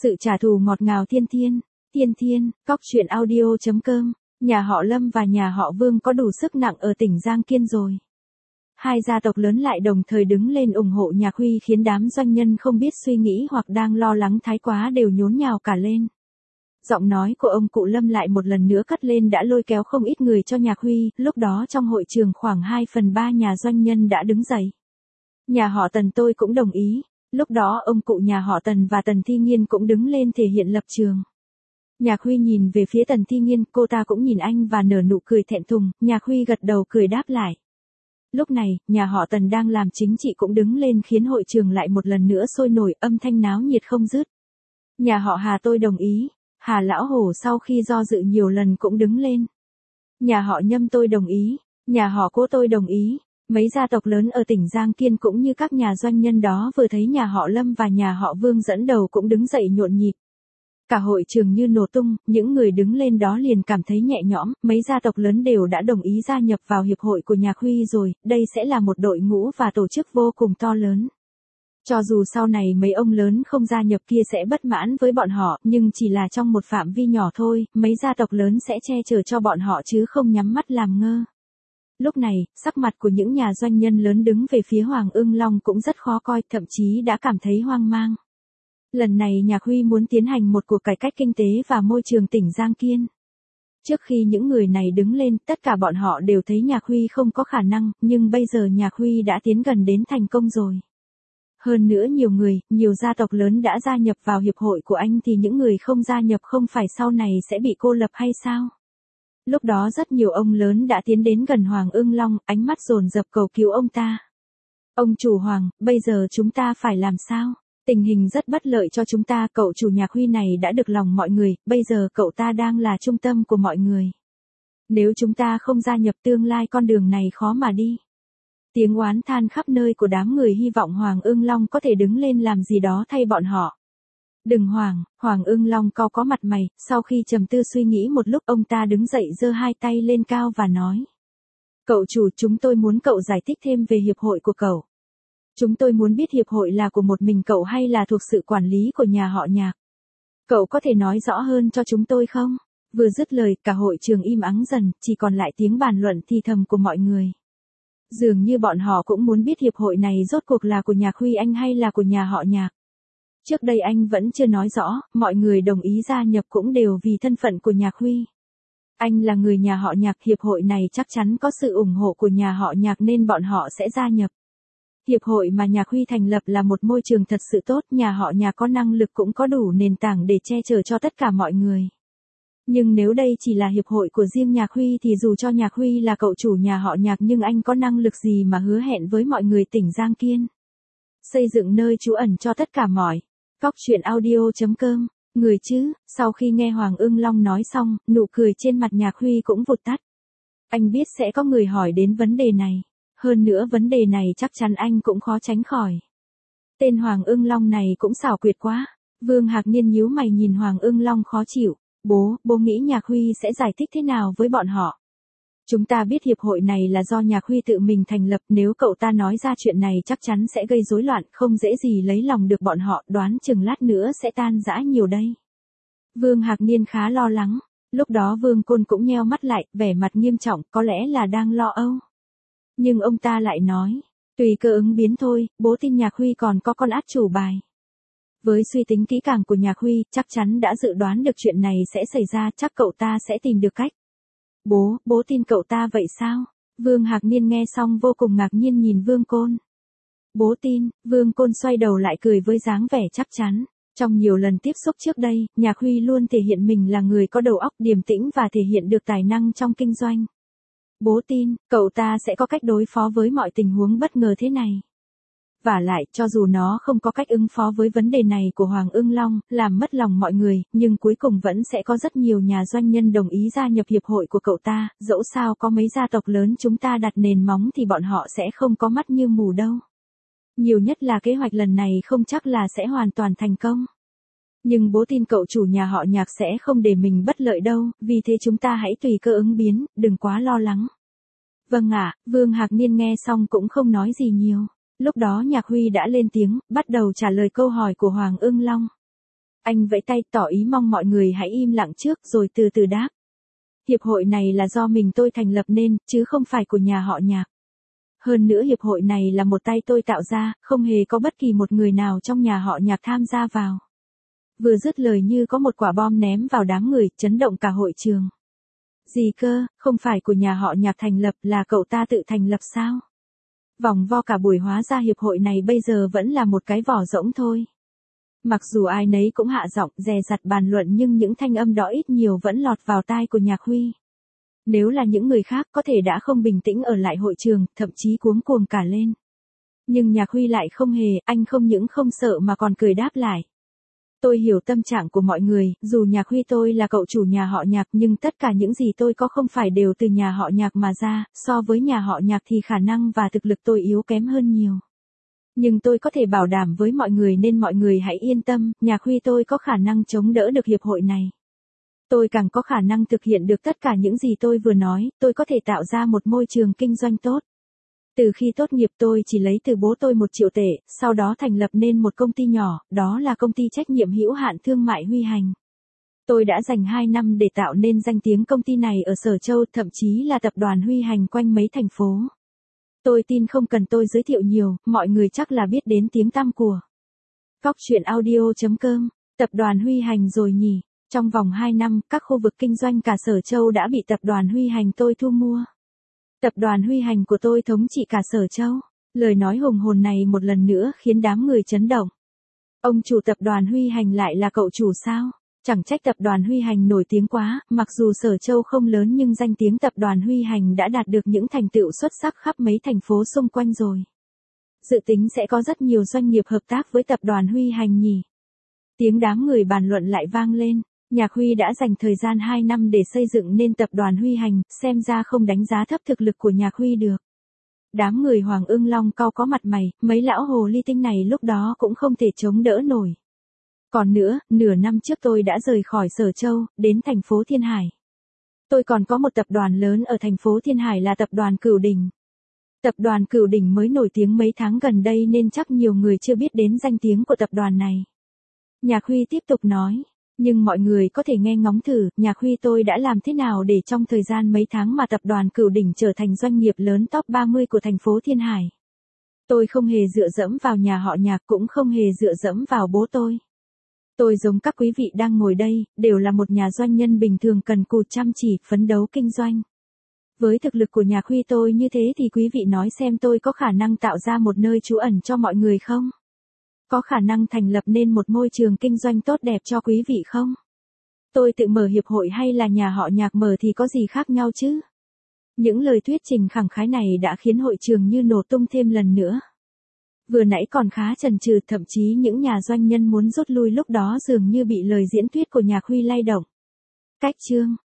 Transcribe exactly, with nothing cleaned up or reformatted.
Sự trả thù ngọt ngào thiên thiên, thiên thiên, cóc truyện audio chấm com, nhà họ Lâm và nhà họ Vương có đủ sức nặng ở tỉnh Giang Kiên rồi. Hai gia tộc lớn lại đồng thời đứng lên ủng hộ Nhạc Huy khiến đám doanh nhân không biết suy nghĩ hoặc đang lo lắng thái quá đều nhốn nhào cả lên. Giọng nói của ông cụ Lâm lại một lần nữa cất lên đã lôi kéo không ít người cho Nhạc Huy, lúc đó trong hội trường khoảng hai phần ba nhà doanh nhân đã đứng dậy. Nhà họ Tần tôi cũng đồng ý, lúc đó ông cụ nhà họ Tần và Tần Thi Nghiên cũng đứng lên thể hiện lập trường. Nhạc Huy nhìn về phía Tần Thi Nghiên, cô ta cũng nhìn anh và nở nụ cười thẹn thùng, Nhạc Huy gật đầu cười đáp lại. Lúc này, nhà họ Tần đang làm chính trị cũng đứng lên khiến hội trường lại một lần nữa sôi nổi, âm thanh náo nhiệt không dứt. Nhà họ Hà tôi đồng ý, Hà Lão Hổ sau khi do dự nhiều lần cũng đứng lên. Nhà họ Nhâm tôi đồng ý, nhà họ Cố tôi đồng ý. Mấy gia tộc lớn ở tỉnh Giang Kiên cũng như các nhà doanh nhân đó vừa thấy nhà họ Lâm và nhà họ Vương dẫn đầu cũng đứng dậy nhộn nhịp. Cả hội trường như nổ tung, những người đứng lên đó liền cảm thấy nhẹ nhõm, mấy gia tộc lớn đều đã đồng ý gia nhập vào hiệp hội của Nhạc Huy rồi, đây sẽ là một đội ngũ và tổ chức vô cùng to lớn. Cho dù sau này mấy ông lớn không gia nhập kia sẽ bất mãn với bọn họ, nhưng chỉ là trong một phạm vi nhỏ thôi, mấy gia tộc lớn sẽ che chở cho bọn họ chứ không nhắm mắt làm ngơ. Lúc này, sắc mặt của những nhà doanh nhân lớn đứng về phía Hoàng Ưng Long cũng rất khó coi, thậm chí đã cảm thấy hoang mang. Lần này Nhạc Huy muốn tiến hành một cuộc cải cách kinh tế và môi trường tỉnh Giang Kiên. Trước khi những người này đứng lên, tất cả bọn họ đều thấy Nhạc Huy không có khả năng, nhưng bây giờ Nhạc Huy đã tiến gần đến thành công rồi. Hơn nữa nhiều người, nhiều gia tộc lớn đã gia nhập vào hiệp hội của anh thì những người không gia nhập không phải sau này sẽ bị cô lập hay sao? Lúc đó rất nhiều ông lớn đã tiến đến gần Hoàng Ưng Long, ánh mắt dồn dập cầu cứu ông ta. Ông chủ Hoàng, bây giờ chúng ta phải làm sao? Tình hình rất bất lợi cho chúng ta, cậu chủ Nhạc Huy này đã được lòng mọi người, bây giờ cậu ta đang là trung tâm của mọi người. Nếu chúng ta không gia nhập tương lai con đường này khó mà đi. Tiếng oán than khắp nơi của đám người hy vọng Hoàng Ưng Long có thể đứng lên làm gì đó thay bọn họ. Đừng Hoàng, Hoàng Ưng Long cau có mặt mày, sau khi trầm tư suy nghĩ một lúc ông ta đứng dậy giơ hai tay lên cao và nói. Cậu chủ, chúng tôi muốn cậu giải thích thêm về hiệp hội của cậu. Chúng tôi muốn biết hiệp hội là của một mình cậu hay là thuộc sự quản lý của nhà họ Nhạc. Cậu có thể nói rõ hơn cho chúng tôi không? Vừa dứt lời, cả hội trường im ắng dần, chỉ còn lại tiếng bàn luận thì thầm của mọi người. Dường như bọn họ cũng muốn biết hiệp hội này rốt cuộc là của Nhạc Huy anh hay là của nhà họ Nhạc. Trước đây anh vẫn chưa nói rõ, mọi người đồng ý gia nhập cũng đều vì thân phận của Nhạc Huy. Anh là người nhà họ Nhạc, hiệp hội này chắc chắn có sự ủng hộ của nhà họ Nhạc nên bọn họ sẽ gia nhập. Hiệp hội mà Nhạc Huy thành lập là một môi trường thật sự tốt, nhà họ Nhạc có năng lực cũng có đủ nền tảng để che chở cho tất cả mọi người. Nhưng nếu đây chỉ là hiệp hội của riêng Nhạc Huy thì dù cho Nhạc Huy là cậu chủ nhà họ Nhạc nhưng anh có năng lực gì mà hứa hẹn với mọi người tỉnh Giang Kiên. Xây dựng nơi trú ẩn cho tất cả mọi. Cóc truyện audio chấm com, người chứ, sau khi nghe Hoàng Ưng Long nói xong, nụ cười trên mặt Nhạc Huy cũng vụt tắt. Anh biết sẽ có người hỏi đến vấn đề này. Hơn nữa vấn đề này chắc chắn anh cũng khó tránh khỏi. Tên Hoàng Ưng Long này cũng xảo quyệt quá. Vương Hạc Niên nhíu mày nhìn Hoàng Ưng Long khó chịu. Bố, bố nghĩ Nhạc Huy sẽ giải thích thế nào với bọn họ? Chúng ta biết hiệp hội này là do Nhạc Huy tự mình thành lập, nếu cậu ta nói ra chuyện này chắc chắn sẽ gây rối loạn, không dễ gì lấy lòng được bọn họ, đoán chừng lát nữa sẽ tan rã nhiều đây. Vương Hạc Niên khá lo lắng, lúc đó Vương Côn cũng nheo mắt lại, vẻ mặt nghiêm trọng, có lẽ là đang lo âu. Nhưng ông ta lại nói, tùy cơ ứng biến thôi, bố tin Nhạc Huy còn có con át chủ bài. Với suy tính kỹ càng của Nhạc Huy, chắc chắn đã dự đoán được chuyện này sẽ xảy ra, chắc cậu ta sẽ tìm được cách. Bố, bố tin cậu ta vậy sao? Vương Hạc Niên nghe xong vô cùng ngạc nhiên nhìn Vương Côn. Bố tin, Vương Côn xoay đầu lại cười với dáng vẻ chắc chắn. Trong nhiều lần tiếp xúc trước đây, Nhạc Huy luôn thể hiện mình là người có đầu óc điềm tĩnh và thể hiện được tài năng trong kinh doanh. Bố tin, cậu ta sẽ có cách đối phó với mọi tình huống bất ngờ thế này. Vả lại, cho dù nó không có cách ứng phó với vấn đề này của Hoàng Ưng Long, làm mất lòng mọi người, nhưng cuối cùng vẫn sẽ có rất nhiều nhà doanh nhân đồng ý gia nhập hiệp hội của cậu ta, dẫu sao có mấy gia tộc lớn chúng ta đặt nền móng thì bọn họ sẽ không có mắt như mù đâu. Nhiều nhất là kế hoạch lần này không chắc là sẽ hoàn toàn thành công. Nhưng bố tin cậu chủ nhà họ Nhạc sẽ không để mình bất lợi đâu, vì thế chúng ta hãy tùy cơ ứng biến, đừng quá lo lắng. Vâng ạ, Vương Hạc Niên nghe xong cũng không nói gì nhiều. Lúc đó Nhạc Huy đã lên tiếng, bắt đầu trả lời câu hỏi của Hoàng Ưng Long. Anh vẫy tay tỏ ý mong mọi người hãy im lặng trước rồi từ từ đáp. Hiệp hội này là do mình tôi thành lập nên, chứ không phải của nhà họ Nhạc. Hơn nữa hiệp hội này là một tay tôi tạo ra, không hề có bất kỳ một người nào trong nhà họ Nhạc tham gia vào. Vừa dứt lời như có một quả bom ném vào đám người, chấn động cả hội trường. Gì cơ, không phải của nhà họ Nhạc thành lập, là cậu ta tự thành lập sao? Vòng vo cả buổi hóa ra hiệp hội này bây giờ vẫn là một cái vỏ rỗng thôi. Mặc dù ai nấy cũng hạ giọng dè dặt bàn luận nhưng những thanh âm đó ít nhiều vẫn lọt vào tai của Nhạc Huy. Nếu là những người khác có thể đã không bình tĩnh ở lại hội trường, thậm chí cuống cuồng cả lên. Nhưng Nhạc Huy lại không hề, anh không những không sợ mà còn cười đáp lại. Tôi hiểu tâm trạng của mọi người, dù Nhạc Huy tôi là cậu chủ nhà họ Nhạc nhưng tất cả những gì tôi có không phải đều từ nhà họ Nhạc mà ra, so với nhà họ Nhạc thì khả năng và thực lực tôi yếu kém hơn nhiều. Nhưng tôi có thể bảo đảm với mọi người nên mọi người hãy yên tâm, Nhạc Huy tôi có khả năng chống đỡ được hiệp hội này. Tôi càng có khả năng thực hiện được tất cả những gì tôi vừa nói, tôi có thể tạo ra một môi trường kinh doanh tốt. Từ khi tốt nghiệp tôi chỉ lấy từ bố tôi một triệu tệ, sau đó thành lập nên một công ty nhỏ, đó là công ty trách nhiệm hữu hạn thương mại Huy Hành. Tôi đã dành hai năm để tạo nên danh tiếng công ty này ở Sở Châu, thậm chí là tập đoàn Huy Hành quanh mấy thành phố. Tôi tin không cần tôi giới thiệu nhiều, mọi người chắc là biết đến tiếng tăm của Cóc Truyện Audio chấm com, tập đoàn Huy Hành rồi nhỉ. Trong vòng hai năm, các khu vực kinh doanh cả Sở Châu đã bị tập đoàn Huy Hành tôi thu mua. Tập đoàn Huy Hành của tôi thống trị cả Sở Châu. Lời nói hùng hồn này một lần nữa khiến đám người chấn động. Ông chủ tập đoàn Huy Hành lại là cậu chủ sao? Chẳng trách tập đoàn Huy Hành nổi tiếng quá, mặc dù Sở Châu không lớn nhưng danh tiếng tập đoàn Huy Hành đã đạt được những thành tựu xuất sắc khắp mấy thành phố xung quanh rồi. Dự tính sẽ có rất nhiều doanh nghiệp hợp tác với tập đoàn Huy Hành nhỉ? Tiếng đám người bàn luận lại vang lên. Nhạc Huy đã dành thời gian hai năm để xây dựng nên tập đoàn Huy Hành, xem ra không đánh giá thấp thực lực của Nhạc Huy được. Đám người Hoàng Ưng Long cau có mặt mày, mấy lão hồ ly tinh này lúc đó cũng không thể chống đỡ nổi. Còn nữa, nửa năm trước tôi đã rời khỏi Sở Châu, đến thành phố Thiên Hải. Tôi còn có một tập đoàn lớn ở thành phố Thiên Hải là tập đoàn Cửu Đỉnh. Tập đoàn Cửu Đỉnh mới nổi tiếng mấy tháng gần đây nên chắc nhiều người chưa biết đến danh tiếng của tập đoàn này. Nhạc Huy tiếp tục nói. Nhưng mọi người có thể nghe ngóng thử, Nhạc Huy tôi đã làm thế nào để trong thời gian mấy tháng mà tập đoàn Cửu Đỉnh trở thành doanh nghiệp lớn top ba mươi của thành phố Thiên Hải. Tôi không hề dựa dẫm vào nhà họ Nhạc cũng không hề dựa dẫm vào bố tôi. Tôi giống các quý vị đang ngồi đây, đều là một nhà doanh nhân bình thường cần cù chăm chỉ, phấn đấu kinh doanh. Với thực lực của Nhạc Huy tôi như thế thì quý vị nói xem tôi có khả năng tạo ra một nơi trú ẩn cho mọi người không? Có khả năng thành lập nên một môi trường kinh doanh tốt đẹp cho quý vị không? Tôi tự mở hiệp hội hay là nhà họ Nhạc mở thì có gì khác nhau chứ? Những lời thuyết trình khẳng khái này đã khiến hội trường như nổ tung thêm lần nữa. Vừa nãy còn khá chần chừ, thậm chí những nhà doanh nhân muốn rút lui lúc đó dường như bị lời diễn thuyết của Nhạc Huy lay động. Cách chương